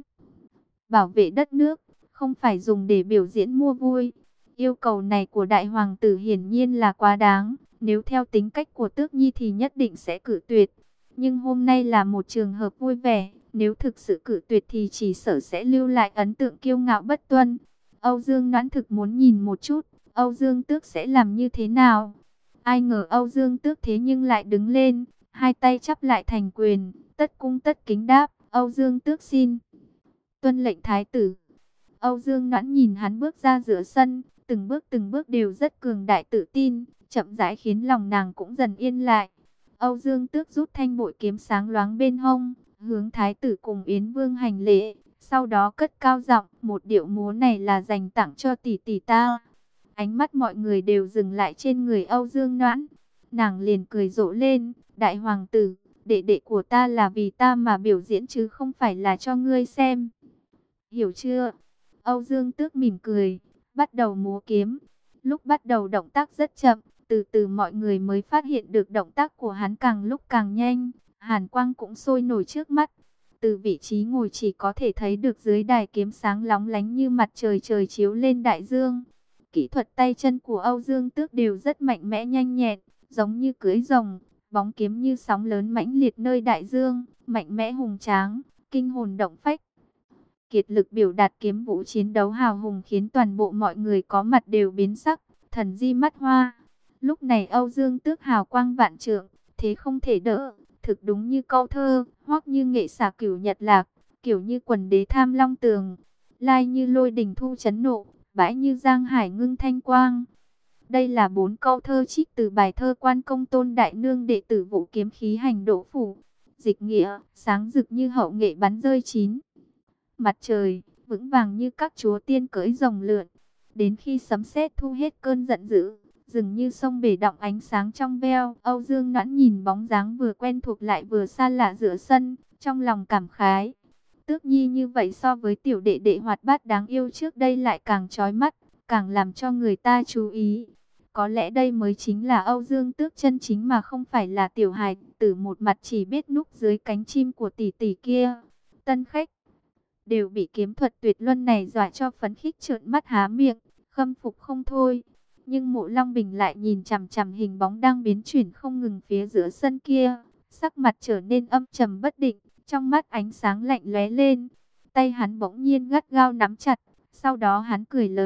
bảo vệ đất nước, không phải dùng để biểu diễn mua vui. Yêu cầu này của đại hoàng tử hiển nhiên là quá đáng, nếu theo tính cách của Tước Nhi thì nhất định sẽ cự tuyệt. Nhưng hôm nay là một trường hợp vui vẻ, nếu thực sự cự tuyệt thì chỉ sợ sẽ lưu lại ấn tượng kiêu ngạo bất tuân. Âu Dương Noãn thực muốn nhìn một chút, Âu Dương Tước sẽ làm như thế nào. Ai ngờ Âu Dương Tước thế nhưng lại đứng lên, hai tay chắp lại thành quyền, tất cung tất kính đáp, Âu Dương Tước xin tuân lệnh thái tử. Âu Dương Noãn nhìn hắn bước ra giữa sân, từng bước từng bước đều rất cường đại tự tin, chậm rãi khiến lòng nàng cũng dần yên lại. Âu Dương Tước rút thanh bội kiếm sáng loáng bên hông, hướng thái tử cùng Yến Vương hành lễ, sau đó cất cao giọng, một điệu múa này là dành tặng cho tỷ tỷ ta. Ánh mắt mọi người đều dừng lại trên người Âu Dương Noãn, nàng liền cười rộ lên, đại hoàng tử, đệ đệ của ta là vì ta mà biểu diễn chứ không phải là cho ngươi xem. Hiểu chưa? Âu Dương Tước mỉm cười, bắt đầu múa kiếm. Lúc bắt đầu động tác rất chậm, từ từ mọi người mới phát hiện được động tác của hắn càng lúc càng nhanh. Hàn quang cũng sôi nổi trước mắt. Từ vị trí ngồi chỉ có thể thấy được dưới đài kiếm sáng lóng lánh như mặt trời trời chiếu lên đại dương. Kỹ thuật tay chân của Âu Dương Tước đều rất mạnh mẽ nhanh nhẹn, giống như cưỡi rồng. Bóng kiếm như sóng lớn mãnh liệt nơi đại dương, mạnh mẽ hùng tráng, kinh hồn động phách. Kiệt lực biểu đạt kiếm vũ chiến đấu hào hùng khiến toàn bộ mọi người có mặt đều biến sắc, thần di mắt hoa. Lúc này Âu Dương Tước hào quang vạn trượng, thế không thể đỡ, thực đúng như câu thơ, hoắc như nghệ xả cửu nhật lạc, kiểu như quần đế tham long tường, lai như lôi đình thu chấn nộ, bãi như giang hải ngưng thanh quang. Đây là bốn câu thơ trích từ bài thơ Quan Công Tôn Đại Nương đệ tử Vũ Kiếm Khí Hành Đỗ Phủ. Dịch nghĩa, sáng rực như hậu nghệ bắn rơi chín mặt trời, vững vàng như các chúa tiên cưỡi rồng lượn. Đến khi sấm sét thu hết cơn giận dữ, dường như sông bể đọng ánh sáng trong veo. Âu Dương Noãn nhìn bóng dáng vừa quen thuộc lại vừa xa lạ giữa sân, trong lòng cảm khái. Tước Nhi như vậy so với tiểu đệ đệ hoạt bát đáng yêu trước đây lại càng chói mắt, càng làm cho người ta chú ý. Có lẽ đây mới chính là Âu Dương Tước chân chính mà không phải là tiểu hài tử một mặt chỉ biết núp dưới cánh chim của tỷ tỷ kia. Tân khách đều bị kiếm thuật tuyệt luân này dọa cho phấn khích trợn mắt há miệng, khâm phục không thôi. Nhưng Mộ Long Bình lại nhìn chằm chằm hình bóng đang biến chuyển không ngừng phía giữa sân kia, sắc mặt trở nên âm trầm bất định, trong mắt ánh sáng lạnh lóe lên. Tay hắn bỗng nhiên gắt gao nắm chặt, sau đó hắn cười lớn,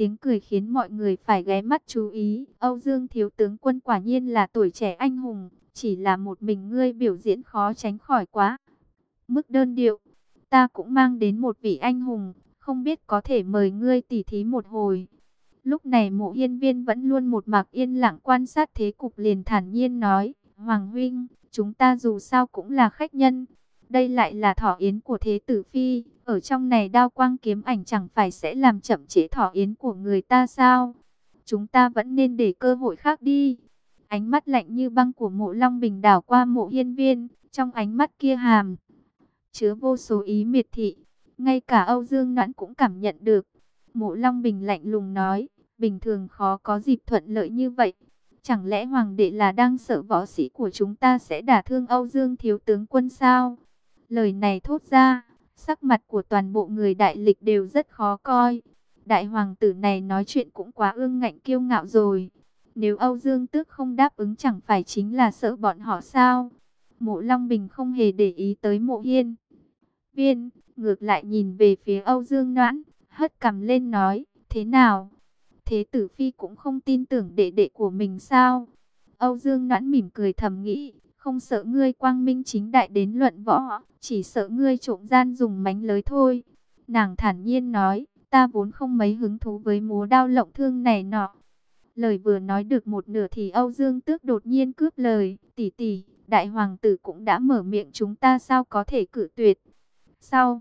tiếng cười khiến mọi người phải ghé mắt chú ý. Âu Dương thiếu tướng quân quả nhiên là tuổi trẻ anh hùng, chỉ là một mình ngươi biểu diễn khó tránh khỏi quá mức đơn điệu. Ta cũng mang đến một vị anh hùng, không biết có thể mời ngươi tỉ thí một hồi. Lúc này Mộ Hiên Viên vẫn luôn một mạc yên lặng quan sát thế cục, liền thản nhiên nói: Hoàng huynh, chúng ta dù sao cũng là khách nhân, đây lại là thọ yến của Thế tử phi, ở trong này đao quang kiếm ảnh chẳng phải sẽ làm chậm trễ thọ yến của người ta sao? Chúng ta vẫn nên để cơ hội khác đi. Ánh mắt lạnh như băng của Mộ Long Bình đảo qua Mộ Hiên Viên, trong ánh mắt kia hàm chứa vô số ý miệt thị, ngay cả Âu Dương Noãn cũng cảm nhận được. Mộ Long Bình lạnh lùng nói: bình thường khó có dịp thuận lợi như vậy. Chẳng lẽ Hoàng đệ là đang sợ võ sĩ của chúng ta sẽ đả thương Âu Dương thiếu tướng quân sao? Lời này thốt ra, sắc mặt của toàn bộ người Đại Lịch đều rất khó coi. Đại hoàng tử này nói chuyện cũng quá ương ngạnh kiêu ngạo rồi. Nếu Âu Dương Tước không đáp ứng chẳng phải chính là sợ bọn họ sao? Mộ Long Bình không hề để ý tới Mộ Hiên Viên, ngược lại nhìn về phía Âu Dương Noãn, hất cằm lên nói: thế nào? Thế tử phi cũng không tin tưởng đệ đệ của mình sao? Âu Dương Noãn mỉm cười thầm nghĩ: không sợ ngươi quang minh chính đại đến luận võ, chỉ sợ ngươi trộm gian dùng mánh lới thôi. Nàng thản nhiên nói: ta vốn không mấy hứng thú với múa đao lộng thương này nọ. Lời vừa nói được một nửa thì Âu Dương Tước đột nhiên cướp lời: tỷ tỷ, đại hoàng tử cũng đã mở miệng, chúng ta sao có thể cự tuyệt? Sau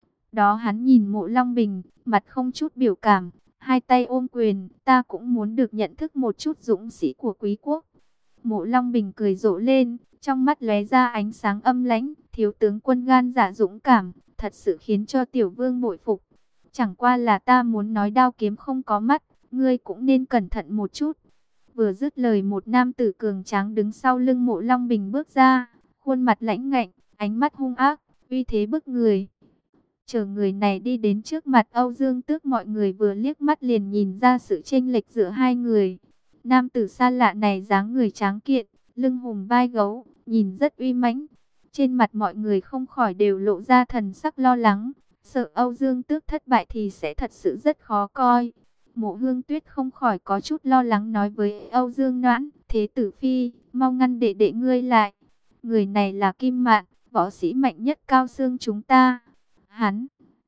đó hắn nhìn Mộ Long Bình, mặt không chút biểu cảm, hai tay ôm quyền: ta cũng muốn được nhận thức một chút dũng sĩ của quý quốc. Mộ Long Bình cười rộ lên, trong mắt lóe ra ánh sáng âm lãnh: thiếu tướng quân gan dạ dũng cảm, thật sự khiến cho tiểu vương bội phục. Chẳng qua là ta muốn nói đao kiếm không có mắt, ngươi cũng nên cẩn thận một chút. Vừa dứt lời, một nam tử cường tráng đứng sau lưng Mộ Long Bình bước ra, khuôn mặt lãnh ngạnh, ánh mắt hung ác, uy thế bức người. Chờ người này đi đến trước mặt Âu Dương Tước, mọi người vừa liếc mắt liền nhìn ra sự chênh lệch giữa hai người. Nam tử xa lạ này dáng người tráng kiện, lưng hùm vai gấu, nhìn rất uy mãnh. Trên mặt mọi người không khỏi đều lộ ra thần sắc lo lắng, sợ Âu Dương Tước thất bại thì sẽ thật sự rất khó coi. Mộ Hương Tuyết không khỏi có chút lo lắng nói với Âu Dương Noãn: thế tử phi, mau ngăn đệ đệ ngươi lại. Người này là Kim Mạn, võ sĩ mạnh nhất Cao Xương chúng ta. Hắn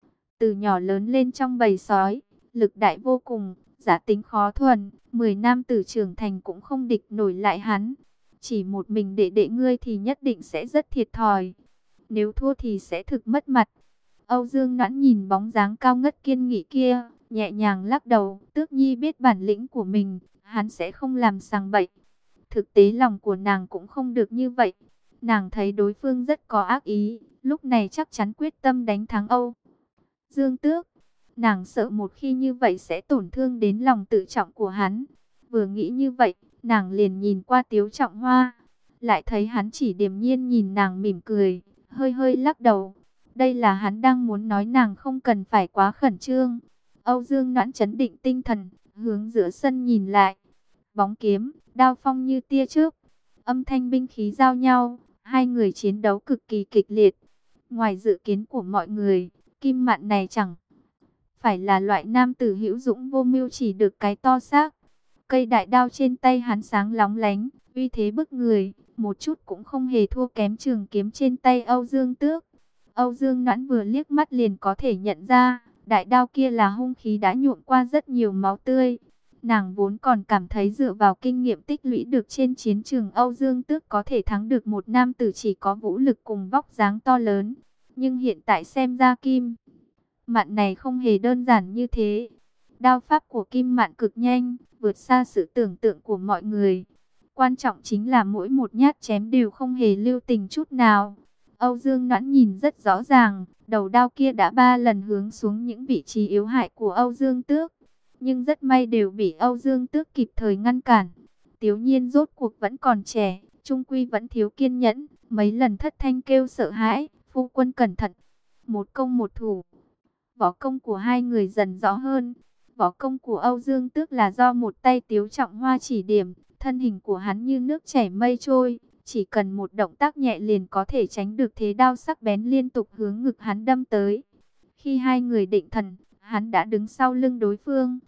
từ nhỏ lớn lên trong bầy sói, lực đại vô cùng, giả tính khó thuần, mười nam tử trưởng thành cũng không địch nổi lại hắn. Chỉ một mình đệ đệ ngươi thì nhất định sẽ rất thiệt thòi, nếu thua thì sẽ thực mất mặt. Âu Dương Noãn nhìn bóng dáng cao ngất kiên nghị kia, nhẹ nhàng lắc đầu: Tước Nhi biết bản lĩnh của mình, hắn sẽ không làm sằng bậy. Thực tế lòng của nàng cũng không được như vậy. Nàng thấy đối phương rất có ác ý, lúc này chắc chắn quyết tâm đánh thắng Âu Dương Tước. Nàng sợ một khi như vậy sẽ tổn thương đến lòng tự trọng của hắn. Vừa nghĩ như vậy, nàng liền nhìn qua Tiếu Trọng Hoa, lại thấy hắn chỉ điềm nhiên nhìn nàng mỉm cười, hơi hơi lắc đầu. Đây là hắn đang muốn nói nàng không cần phải quá khẩn trương. Âu Dương Noãn trấn định tinh thần, hướng giữa sân nhìn lại. Bóng kiếm, đao phong như tia chớp, âm thanh binh khí giao nhau, hai người chiến đấu cực kỳ kịch liệt. Ngoài dự kiến của mọi người, Kim Mạn này chẳng phải là loại nam tử hữu dũng vô mưu chỉ được cái to xác. Cây đại đao trên tay hắn sáng lóng lánh, uy thế bức người, một chút cũng không hề thua kém trường kiếm trên tay Âu Dương Tước. Âu Dương Noãn vừa liếc mắt liền có thể nhận ra, đại đao kia là hung khí đã nhuộm qua rất nhiều máu tươi. Nàng vốn còn cảm thấy dựa vào kinh nghiệm tích lũy được trên chiến trường, Âu Dương Tước có thể thắng được một nam tử chỉ có vũ lực cùng vóc dáng to lớn. Nhưng hiện tại xem ra Kim Mạn này không hề đơn giản như thế. Đao pháp của Kim Mạn cực nhanh, vượt xa sự tưởng tượng của mọi người. Quan trọng chính là mỗi một nhát chém đều không hề lưu tình chút nào. Âu Dương Noãn nhìn rất rõ ràng, đầu đao kia đã ba lần hướng xuống những vị trí yếu hại của Âu Dương Tước. Nhưng rất may đều bị Âu Dương Tước kịp thời ngăn cản. Tiếu Nhiên rốt cuộc vẫn còn trẻ, trung quy vẫn thiếu kiên nhẫn, mấy lần thất thanh kêu sợ hãi: phu quân cẩn thận. Một công một thủ, võ công của hai người dần rõ hơn. Võ công của Âu Dương Tước là do một tay Tiếu Trọng Hoa chỉ điểm, thân hình của hắn như nước chảy mây trôi, chỉ cần một động tác nhẹ liền có thể tránh được thế đao sắc bén liên tục hướng ngực hắn đâm tới. Khi hai người định thần, hắn đã đứng sau lưng đối phương.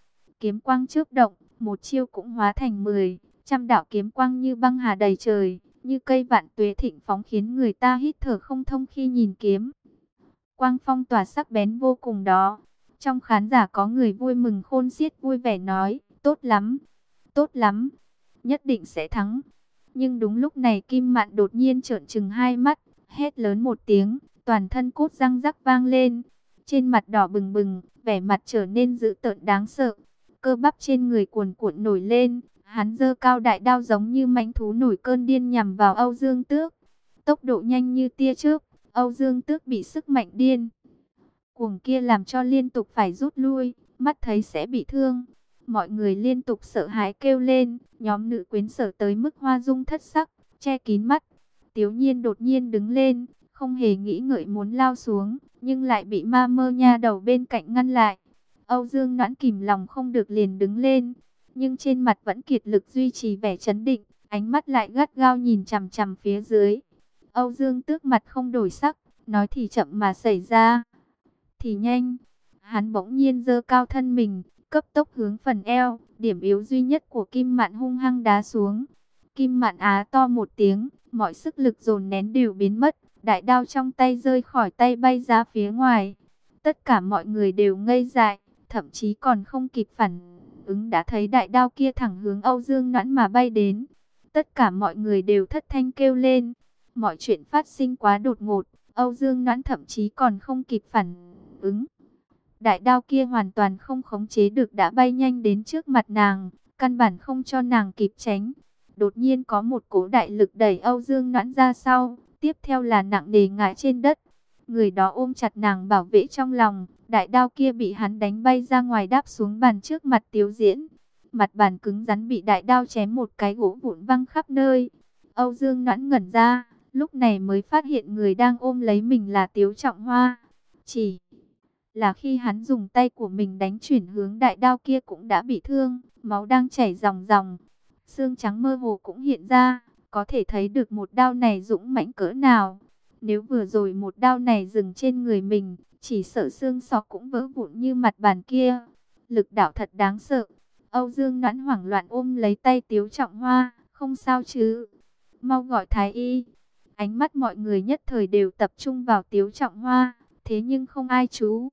kiếm quang chớp động, một chiêu cũng hóa thành mười, trăm đạo kiếm quang như băng hà đầy trời, như cây vạn tuế thịnh phóng khiến người ta hít thở không thông khi nhìn kiếm. Quang phong tỏa sắc bén vô cùng đó. Trong khán giả có người vui mừng khôn xiết vui vẻ nói, tốt lắm, tốt lắm, nhất định sẽ thắng. Nhưng đúng lúc này Kim Mạn đột nhiên trợn trừng hai mắt, hét lớn một tiếng, toàn thân cốt răng rắc vang lên. Trên mặt đỏ bừng bừng, vẻ mặt trở nên dữ tợn đáng sợ. Cơ bắp trên người cuồn cuộn nổi lên, hắn giơ cao đại đao giống như mãnh thú nổi cơn điên nhằm vào Âu Dương Tước. Tốc độ nhanh như tia chớp, Âu Dương Tước bị sức mạnh điên cuồng kia làm cho liên tục phải rút lui, mắt thấy sẽ bị thương. Mọi người liên tục sợ hãi kêu lên, nhóm nữ quyến sợ tới mức hoa dung thất sắc, che kín mắt. Tiếu Nhiên đột nhiên đứng lên, không hề nghĩ ngợi muốn lao xuống, nhưng lại bị ma mơ nha đầu bên cạnh ngăn lại. Âu Dương Noãn kìm lòng không được liền đứng lên, nhưng trên mặt vẫn kiệt lực duy trì vẻ trấn định, ánh mắt lại gắt gao nhìn chằm chằm phía dưới. Âu Dương Tước mặt không đổi sắc, nói thì chậm mà xảy ra thì nhanh. Hắn bỗng nhiên giơ cao thân mình, cấp tốc hướng phần eo, điểm yếu duy nhất của Kim Mạn hung hăng đá xuống. Kim Mạn á to một tiếng, mọi sức lực dồn nén đều biến mất, đại đao trong tay rơi khỏi tay bay ra phía ngoài. Tất cả mọi người đều ngây dại, thậm chí còn không kịp phản ứng đã thấy đại đao kia thẳng hướng Âu Dương Noãn mà bay đến. Tất cả mọi người đều thất thanh kêu lên. Mọi chuyện phát sinh quá đột ngột, Âu Dương Noãn thậm chí còn không kịp phản ứng. Đại đao kia hoàn toàn không khống chế được đã bay nhanh đến trước mặt nàng, căn bản không cho nàng kịp tránh. Đột nhiên có một cỗ đại lực đẩy Âu Dương Noãn ra sau, tiếp theo là nặng nề ngã trên đất. Người đó ôm chặt nàng bảo vệ trong lòng, đại đao kia bị hắn đánh bay ra ngoài đáp xuống bàn trước mặt Tiếu Diễn. Mặt bàn cứng rắn bị đại đao chém một cái gỗ vụn văng khắp nơi. Âu Dương Noãn ngẩn ra, lúc này mới phát hiện người đang ôm lấy mình là Tiếu Trọng Hoa. Chỉ là khi hắn dùng tay của mình đánh chuyển hướng đại đao kia cũng đã bị thương, máu đang chảy ròng ròng. Xương trắng mơ hồ cũng hiện ra, có thể thấy được một đao này dũng mãnh cỡ nào. Nếu vừa rồi một đao này dừng trên người mình, chỉ sợ xương sọ cũng vỡ vụn như mặt bàn kia. Lực đạo thật đáng sợ. Âu Dương Noãn hoảng loạn ôm lấy tay Tiếu Trọng Hoa, không sao chứ? Mau gọi thái y. Ánh mắt mọi người nhất thời đều tập trung vào Tiếu Trọng Hoa, thế nhưng không ai chú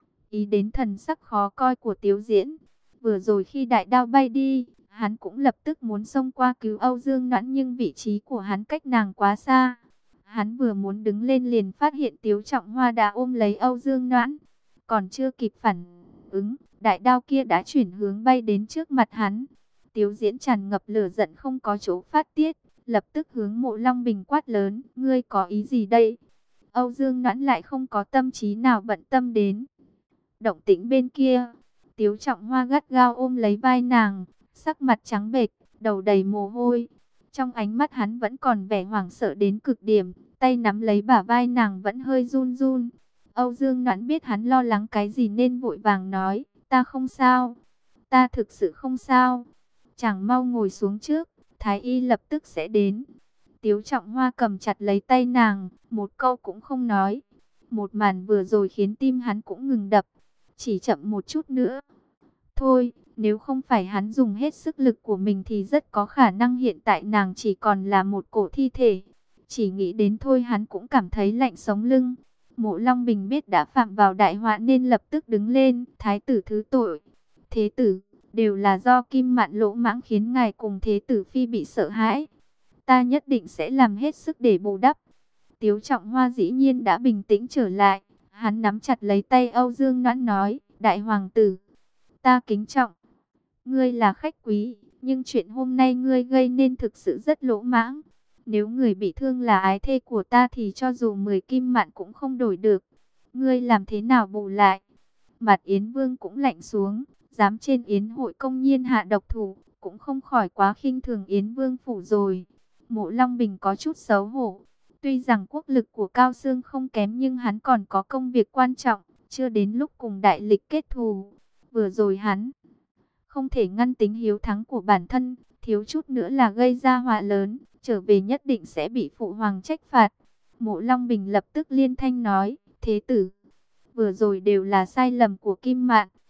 ý đến thần sắc khó coi của Tiếu Diễn. Vừa rồi khi đại đao bay đi, hắn cũng lập tức muốn xông qua cứu Âu Dương Noãn, nhưng vị trí của hắn cách nàng quá xa. Hắn vừa muốn đứng lên liền phát hiện Tiếu Trọng Hoa đã ôm lấy Âu Dương Noãn. Còn chưa kịp phản ứng, đại đao kia đã chuyển hướng bay đến trước mặt hắn. Tiếu Diễn tràn ngập lửa giận không có chỗ phát tiết, lập tức hướng Mộ Long Bình quát lớn, ngươi có ý gì đây? Âu Dương Noãn lại không có tâm trí nào bận tâm đến động tĩnh bên kia. Tiếu Trọng Hoa gắt gao ôm lấy vai nàng, sắc mặt trắng bệch, đầu đầy mồ hôi. Trong ánh mắt hắn vẫn còn vẻ hoảng sợ đến cực điểm, tay nắm lấy bả vai nàng vẫn hơi run run. Âu Dương Noãn biết hắn lo lắng cái gì nên vội vàng nói, ta không sao, ta thực sự không sao. Chàng mau ngồi xuống trước, thái y lập tức sẽ đến. Tiếu Trọng Hoa cầm chặt lấy tay nàng, một câu cũng không nói. Một màn vừa rồi khiến tim hắn cũng ngừng đập. Chỉ chậm một chút nữa thôi, nếu không phải hắn dùng hết sức lực của mình thì rất có khả năng hiện tại nàng chỉ còn là một cổ thi thể. Chỉ nghĩ đến thôi hắn cũng cảm thấy lạnh sống lưng. Mộ Long Bình biết đã phạm vào đại họa nên lập tức đứng lên, thái tử thứ tội. Thế tử, đều là do Kim Mạn lỗ mãng khiến ngài cùng thế tử phi bị sợ hãi. Ta nhất định sẽ làm hết sức để bù đắp. Tiếu Trọng Hoa dĩ nhiên đã bình tĩnh trở lại. Hắn nắm chặt lấy tay Âu Dương Noãn nói, đại hoàng tử, ta kính trọng. Ngươi là khách quý, nhưng chuyện hôm nay ngươi gây nên thực sự rất lỗ mãng. Nếu người bị thương là ái thê của ta thì cho dù mười kim mạn cũng không đổi được. Ngươi làm thế nào bù lại? Mặt Yến Vương cũng lạnh xuống, dám trên yến hội công nhiên hạ độc thủ, cũng không khỏi quá khinh thường Yến Vương phủ rồi. Mộ Long Bình có chút xấu hổ. Tuy rằng quốc lực của Cao Xương không kém nhưng hắn còn có công việc quan trọng, chưa đến lúc cùng đại lịch kết thù. Vừa rồi hắn không thể ngăn tính hiếu thắng của bản thân, thiếu chút nữa là gây ra họa lớn, trở về nhất định sẽ bị phụ hoàng trách phạt. Mộ Long Bình lập tức liên thanh nói, thế tử, vừa rồi đều là sai lầm của Kim Mạn,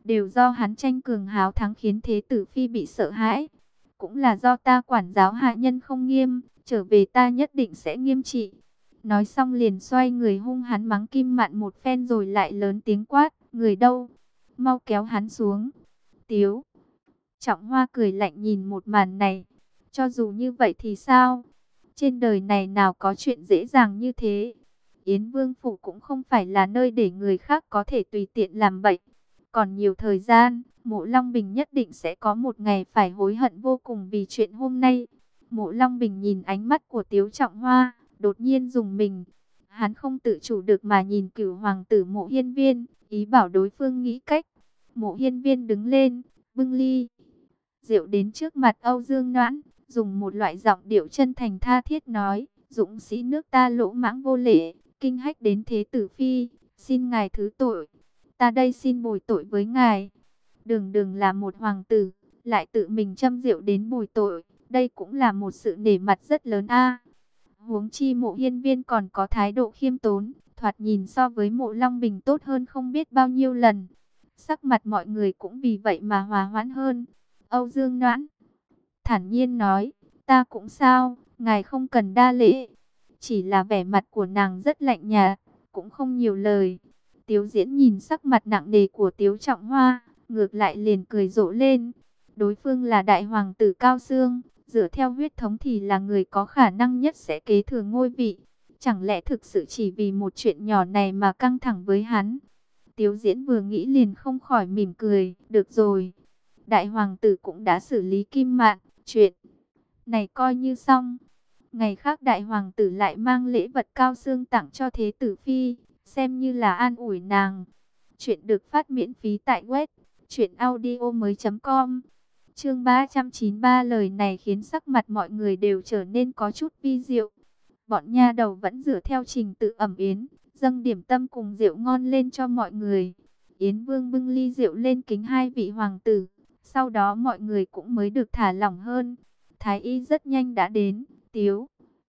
đều do hắn tranh cường háo thắng khiến Thế tử Phi bị sợ hãi. Cũng là do ta quản giáo hạ nhân không nghiêm, trở về ta nhất định sẽ nghiêm trị. Nói xong liền xoay người hung hắn mắng Kim Mạn một phen rồi lại lớn tiếng quát, người đâu? Mau kéo hắn xuống. Tiếu Trọng Hoa cười lạnh nhìn một màn này. Cho dù như vậy thì sao? Trên đời này nào có chuyện dễ dàng như thế. Yến Vương Phủ cũng không phải là nơi để người khác có thể tùy tiện làm bậy. Còn nhiều thời gian, Mộ Long Bình nhất định sẽ có một ngày phải hối hận vô cùng vì chuyện hôm nay. Mộ Long Bình nhìn ánh mắt của Tiếu Trọng Hoa, đột nhiên rùng mình. Hắn không tự chủ được mà nhìn Cửu hoàng tử Mộ Hiên Viên, ý bảo đối phương nghĩ cách. Mộ Hiên Viên đứng lên, bưng ly rượu đến trước mặt Âu Dương Noãn, dùng một loại giọng điệu chân thành tha thiết nói, dũng sĩ nước ta lỗ mãng vô lễ, kinh hách đến Thế tử Phi, xin ngài thứ tội. Ta đây xin bồi tội với ngài. Đường đường là một hoàng tử, lại tự mình châm rượu đến bồi tội, đây cũng là một sự nể mặt rất lớn a. Huống chi Mộ Hiên Viên còn có thái độ khiêm tốn, thoạt nhìn so với Mộ Long Bình tốt hơn không biết bao nhiêu lần. Sắc mặt mọi người cũng vì vậy mà hòa hoãn hơn. Âu Dương Noãn thản nhiên nói, ta cũng sao, ngài không cần đa lễ. Chỉ là vẻ mặt của nàng rất lạnh nhạt, cũng không nhiều lời. Tiếu Diễn nhìn sắc mặt nặng nề của Tiếu Trọng Hoa, ngược lại liền cười rộ lên. Đối phương là đại hoàng tử Cao Xương, dựa theo huyết thống thì là người có khả năng nhất sẽ kế thừa ngôi vị. Chẳng lẽ thực sự chỉ vì một chuyện nhỏ này mà căng thẳng với hắn? Tiếu Diễn vừa nghĩ liền không khỏi mỉm cười, được rồi. Đại hoàng tử cũng đã xử lý Kim Mạn, chuyện này coi như xong. Ngày khác đại hoàng tử lại mang lễ vật Cao Xương tặng cho Thế tử Phi, xem như là an ủi nàng. Chuyện được phát miễn phí tại web truyện audio mới chấm com. Chương ba trăm chín mươi ba, lời này khiến sắc mặt mọi người đều trở nên có chút vi diệu. Bọn nha đầu vẫn dựa theo trình tự ẩm yến, dâng điểm tâm cùng rượu ngon lên cho mọi người. Yến Vương bưng ly rượu lên kính hai vị hoàng tử. Sau đó mọi người cũng mới được thả lỏng hơn. Thái y rất nhanh đã đến. Tiếu